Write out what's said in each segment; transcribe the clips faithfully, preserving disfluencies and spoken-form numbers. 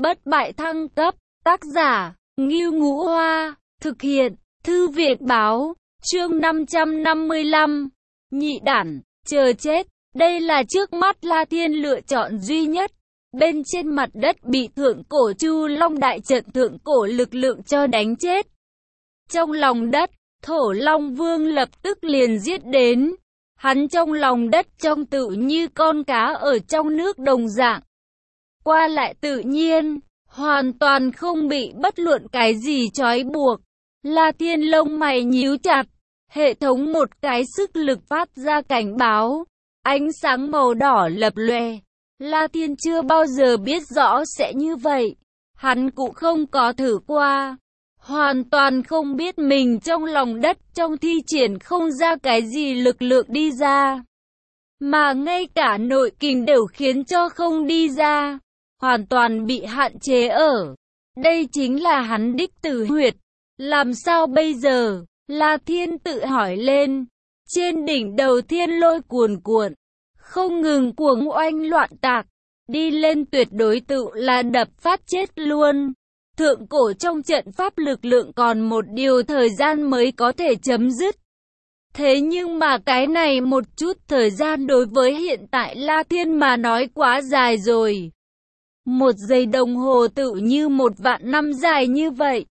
bất bại thăng cấp, tác giả, Ngưu Ngũ Hoa, thực hiện, Thư viện báo, chương năm trăm năm mươi lăm, nhị đản, chờ chết, đây là trước mắt La Thiên lựa chọn duy nhất. Bên trên mặt đất bị thượng cổ Chu Long đại trận thượng cổ lực lượng cho đánh chết. Trong lòng đất, Thổ Long Vương lập tức liền giết đến. Hắn trong lòng đất trong tự như con cá ở trong nước đồng dạng. Qua lại tự nhiên, hoàn toàn không bị bất luận cái gì trói buộc. La Thiên lông mày nhíu chặt, hệ thống một cái sức lực phát ra cảnh báo. Ánh sáng màu đỏ lập lòe. La Thiên chưa bao giờ biết rõ sẽ như vậy. Hắn cũng không có thử qua. Hoàn toàn không biết mình trong lòng đất trong thi triển không ra cái gì lực lượng đi ra. Mà ngay cả nội kình đều khiến cho không đi ra. Hoàn toàn bị hạn chế ở. Đây chính là hắn đích tử huyệt. Làm sao bây giờ? La Thiên tự hỏi lên. Trên đỉnh đầu thiên lôi cuồn cuộn. Không ngừng cuồng oanh loạn tạc. Đi lên tuyệt đối tự là đập phát chết luôn. Thượng cổ trong trận pháp lực lượng còn một điều thời gian mới có thể chấm dứt. Thế nhưng mà cái này một chút thời gian đối với hiện tại La Thiên mà nói quá dài rồi. Một giây đồng hồ tự như một vạn năm dài như vậy.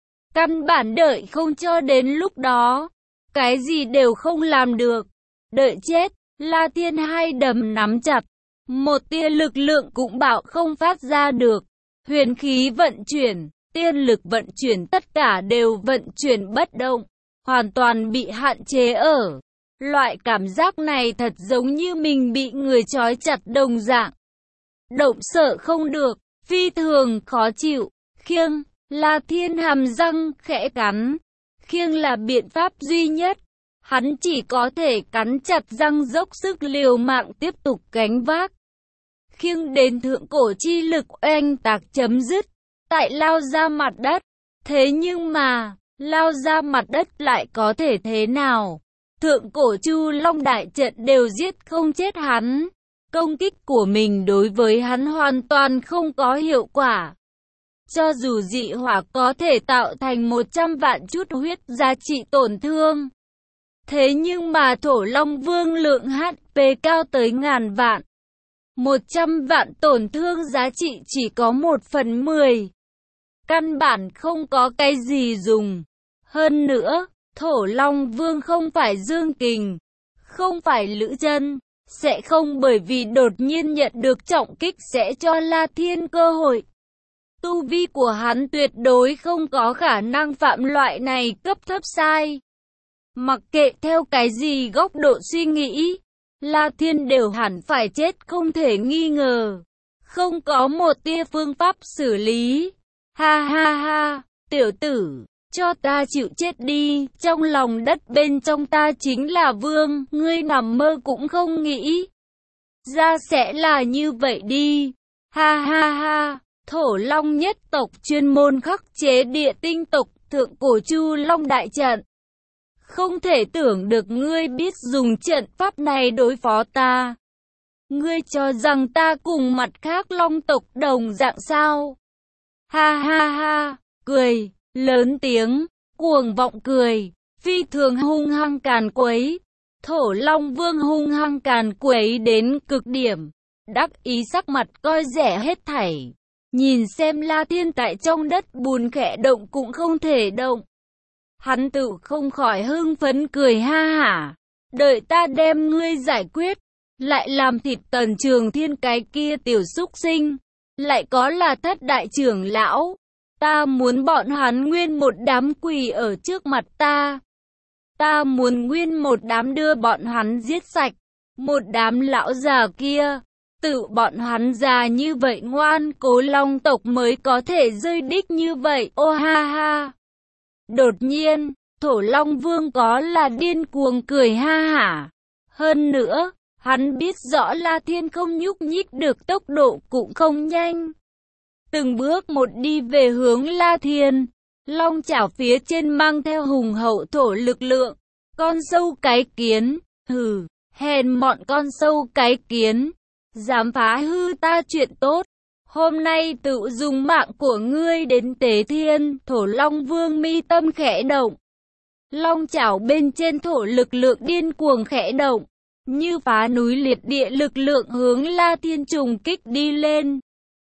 Căn bản đợi không cho đến lúc đó. Cái gì đều không làm được. Đợi chết, La Thiên hai đấm nắm chặt. Một tia lực lượng cũng bảo không phát ra được. Huyền khí vận chuyển, tiên lực vận chuyển tất cả đều vận chuyển bất động. Hoàn toàn bị hạn chế ở. Loại cảm giác này thật giống như mình bị người trói chặt đồng dạng. Động sợ không được, phi thường khó chịu. Khiêng, La Thiên hàm răng khẽ cắn. Khiêng là biện pháp duy nhất. Hắn chỉ có thể cắn chặt răng dốc sức liều mạng tiếp tục gánh vác. Khiêng đến thượng cổ chi lực oanh tạc chấm dứt. Tại lao ra mặt đất. Thế nhưng mà, lao ra mặt đất lại có thể thế nào? Thượng cổ Chu Long đại trận đều giết không chết hắn. Công kích của mình đối với hắn hoàn toàn không có hiệu quả. Cho dù dị hỏa có thể tạo thành một trăm vạn chút huyết giá trị tổn thương. Thế nhưng mà Thổ Long Vương lượng hát pê cao tới ngàn vạn. Một trăm vạn tổn thương giá trị chỉ có một phần mười. Căn bản không có cái gì dùng. Hơn nữa, Thổ Long Vương không phải Dương Kình, không phải Lữ Chân, sẽ không bởi vì đột nhiên nhận được trọng kích sẽ cho La Thiên cơ hội. Tu vi của hắn tuyệt đối không có khả năng phạm loại này cấp thấp sai. Mặc kệ theo cái gì góc độ suy nghĩ, La Thiên đều hẳn phải chết không thể nghi ngờ. Không có một tia phương pháp xử lý. Ha ha ha, tiểu tử, cho ta chịu chết đi, trong lòng đất bên trong ta chính là vương, ngươi nằm mơ cũng không nghĩ. Ra sẽ là như vậy đi. Ha ha ha, Thổ Long nhất tộc chuyên môn khắc chế địa tinh tộc thượng cổ Chu Long đại trận. Không thể tưởng được ngươi biết dùng trận pháp này đối phó ta. Ngươi cho rằng ta cùng mặt khác Long tộc đồng dạng sao? Ha ha ha, cười, lớn tiếng, cuồng vọng cười, phi thường hung hăng càn quấy. Thổ Long Vương hung hăng càn quấy đến cực điểm, đắc ý sắc mặt coi rẻ hết thảy. Nhìn xem La Thiên tại trong đất bùn khẽ động cũng không thể động. Hắn tự không khỏi hưng phấn cười ha hả. Đợi ta đem ngươi giải quyết. Lại làm thịt Tần Trường Thiên cái kia tiểu súc sinh. Lại có là thất đại trưởng lão. Ta muốn bọn hắn nguyên một đám quỳ ở trước mặt ta. Ta muốn nguyên một đám đưa bọn hắn giết sạch. Một đám lão già kia. Tự bọn hắn già như vậy ngoan cố Long tộc mới có thể rơi đích như vậy. Ô ha ha. Đột nhiên, Thổ Long Vương có là điên cuồng cười ha hả. Hơn nữa, hắn biết rõ La Thiên không nhúc nhích được tốc độ cũng không nhanh. Từng bước một đi về hướng La Thiên. Long chảo phía trên mang theo hùng hậu thổ lực lượng. Con sâu cái kiến, hừ, hèn mọn con sâu cái kiến. Dám phá hư ta chuyện tốt. Hôm nay tự dùng mạng của ngươi đến tế thiên. Thổ Long Vương mi tâm khẽ động. Long chảo bên trên thổ lực lượng điên cuồng khẽ động. Như phá núi liệt địa lực lượng hướng La Thiên trùng kích đi lên.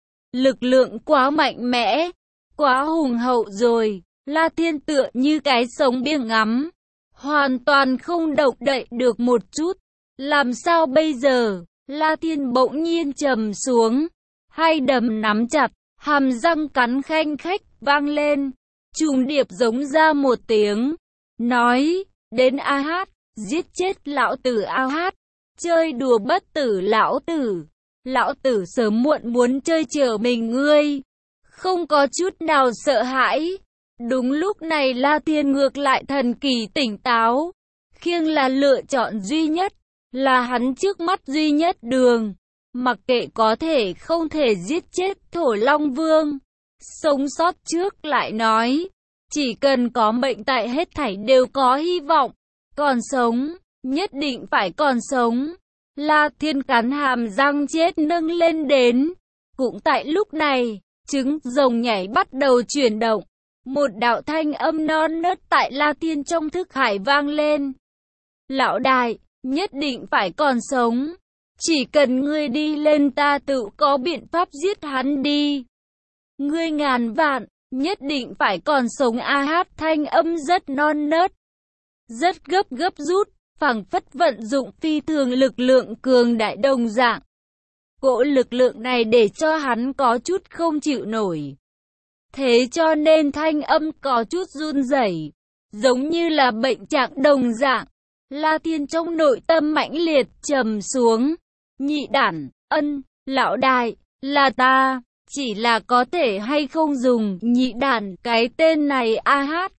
Lực lượng quá mạnh mẽ, quá hùng hậu rồi. La Thiên tựa như cái sống biếng ngắm. Hoàn toàn không động đậy được một chút. Làm sao bây giờ? La Thiên bỗng nhiên trầm xuống. Hai đấm nắm chặt, hàm răng cắn khanh khách vang lên. Trùng điệp giống ra một tiếng. Nói, đến A Hát, giết chết lão tử A Hát. Chơi đùa bất tử lão tử. Lão tử sớm muộn muốn chơi trở mình ngươi. Không có chút nào sợ hãi. Đúng lúc này La Thiên ngược lại thần kỳ tỉnh táo. Khiêng là lựa chọn duy nhất. Là hắn trước mắt duy nhất đường. Mặc kệ có thể không thể giết chết Thổ Long Vương. Sống sót trước lại nói. Chỉ cần có mệnh tại hết thảy đều có hy vọng. Còn sống, nhất định phải còn sống. La Thiên cắn hàm răng chết nâng lên đến. Cũng tại lúc này, trứng rồng nhảy bắt đầu chuyển động. Một đạo thanh âm non nớt tại La Thiên trong thức hải vang lên. Lão đại, nhất định phải còn sống. Chỉ cần ngươi đi lên ta tự có biện pháp giết hắn đi. Ngươi ngàn vạn, nhất định phải còn sống. A Hát thanh âm rất non nớt. Rất gấp gấp rút, phảng phất vận dụng phi thường lực lượng cường đại đồng dạng. Cỗ lực lượng này để cho hắn có chút không chịu nổi. Thế cho nên thanh âm có chút run rẩy, giống như là bệnh trạng đồng dạng. La Thiên trong nội tâm mãnh liệt trầm xuống. Nhị đản, ân, lão đại, là ta, chỉ là có thể hay không dùng nhị đản cái tên này A Hát.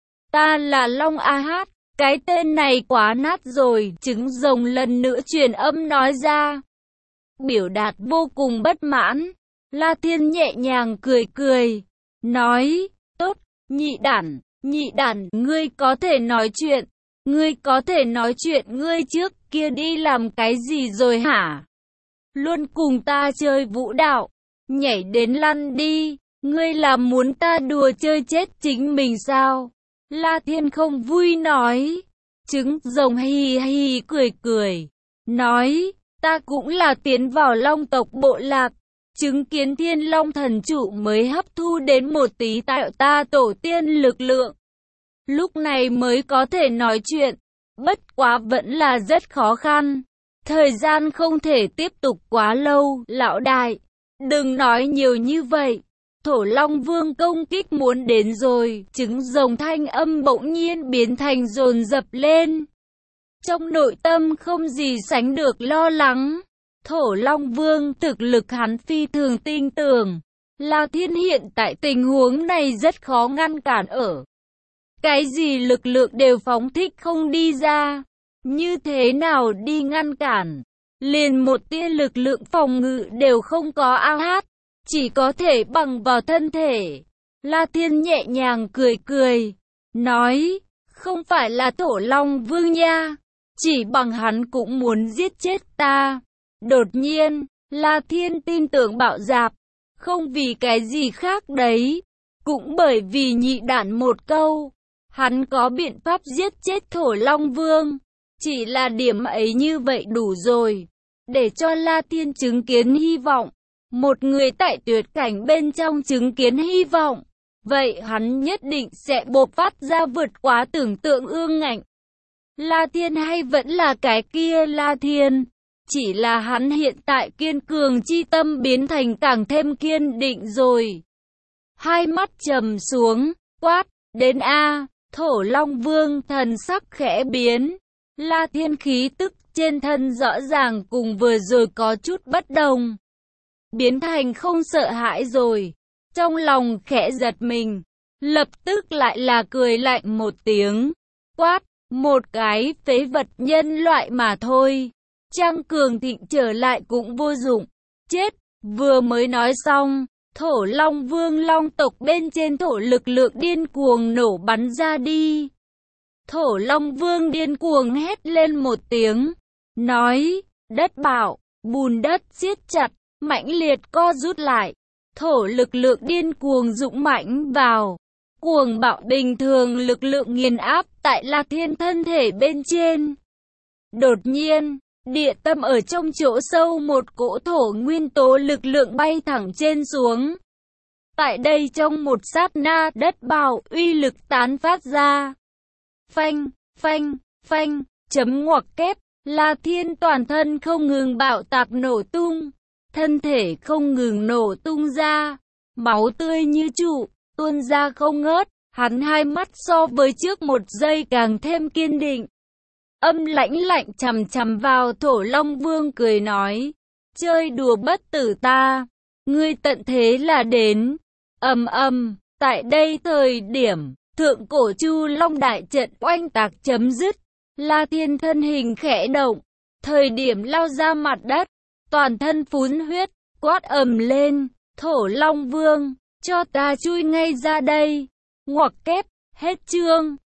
Ta là Long A Hát, cái tên này quá nát rồi. Trứng rồng lần nữa truyền âm nói ra. Biểu đạt vô cùng bất mãn. La Thiên nhẹ nhàng cười cười. Nói, tốt, nhị đản, nhị đản, ngươi có thể nói chuyện. Ngươi có thể nói chuyện, ngươi trước kia đi làm cái gì rồi hả? Luôn cùng ta chơi vũ đạo, nhảy đến lăn đi. Ngươi làm muốn ta đùa chơi chết chính mình sao? La Thiên không vui nói. Trứng rồng hì hì cười cười. Nói, ta cũng là tiến vào long tộc bộ lạc. Chứng kiến thiên long thần trụ mới hấp thu đến một tí tạo ta tổ tiên lực lượng. Lúc này mới có thể nói chuyện. Bất quá vẫn là rất khó khăn. Thời gian không thể tiếp tục quá lâu. Lão đại, đừng nói nhiều như vậy. Thổ Long Vương công kích muốn đến rồi. Trứng rồng thanh âm bỗng nhiên biến thành dồn dập lên. Trong nội tâm không gì sánh được lo lắng. Thổ Long Vương thực lực hắn phi thường tin tưởng. La Thiên hiện tại tình huống này rất khó ngăn cản ở. Cái gì lực lượng đều phóng thích không đi ra. Như thế nào đi ngăn cản? Liền một tia lực lượng phòng ngự đều không có. A Hát, chỉ có thể bằng vào thân thể. La Thiên nhẹ nhàng cười cười. Nói, không phải là Thổ Long Vương nha. Chỉ bằng hắn cũng muốn giết chết ta. Đột nhiên, La Thiên tin tưởng Bạo Dạp. Không vì cái gì khác đấy. Cũng bởi vì nhị đản một câu. Hắn có biện pháp giết chết Thổ Long Vương. Chỉ là điểm ấy như vậy đủ rồi. Để cho La Thiên chứng kiến hy vọng. Một người tại tuyệt cảnh bên trong chứng kiến hy vọng. Vậy hắn nhất định sẽ bộc phát ra vượt quá tưởng tượng ương ngạnh. La Thiên hay vẫn là cái kia La Thiên. Chỉ là hắn hiện tại kiên cường chi tâm biến thành càng thêm kiên định rồi. Hai mắt trầm xuống, quát, đến A. Thổ Long Vương thần sắc khẽ biến. La Thiên khí tức trên thân rõ ràng cùng vừa rồi có chút bất đồng. Biến thành không sợ hãi rồi. Trong lòng khẽ giật mình. Lập tức lại là cười lạnh một tiếng. Quát, một cái phế vật nhân loại mà thôi. Trang cường thịnh trở lại cũng vô dụng. Chết, vừa mới nói xong. Thổ Long Vương long tộc bên trên thổ lực lượng điên cuồng nổ bắn ra đi. Thổ Long Vương điên cuồng hét lên một tiếng. Nói, đất bạo, bùn đất siết chặt. mãnh liệt co rút lại. Thổ lực lượng điên cuồng dũng mãnh vào. Cuồng bạo bình thường lực lượng nghiền áp tại La Thiên thân thể bên trên. Đột nhiên, địa tâm ở trong chỗ sâu một cỗ thổ nguyên tố lực lượng bay thẳng trên xuống. Tại đây trong một sát na đất bạo uy lực tán phát ra. Phanh, phanh, phanh, chấm ngoặc kép, La Thiên toàn thân không ngừng bạo tạc nổ tung. Thân thể không ngừng nổ tung ra. Máu tươi như trụ, tuôn ra không ngớt. Hắn hai mắt so với trước một giây càng thêm kiên định. Âm lãnh lạnh chằm chằm vào Thổ Long Vương cười nói. Chơi đùa bất tử ta. Ngươi tận thế là đến. Ầm ầm, tại đây thời điểm, thượng cổ Chu Long đại trận oanh tạc chấm dứt. La Thiên thân hình khẽ động. Thời điểm lao ra mặt đất. Toàn thân phún huyết, quát ầm lên. Thổ Long Vương, cho ta chui ngay ra đây. Ngoặc kép, hết chương.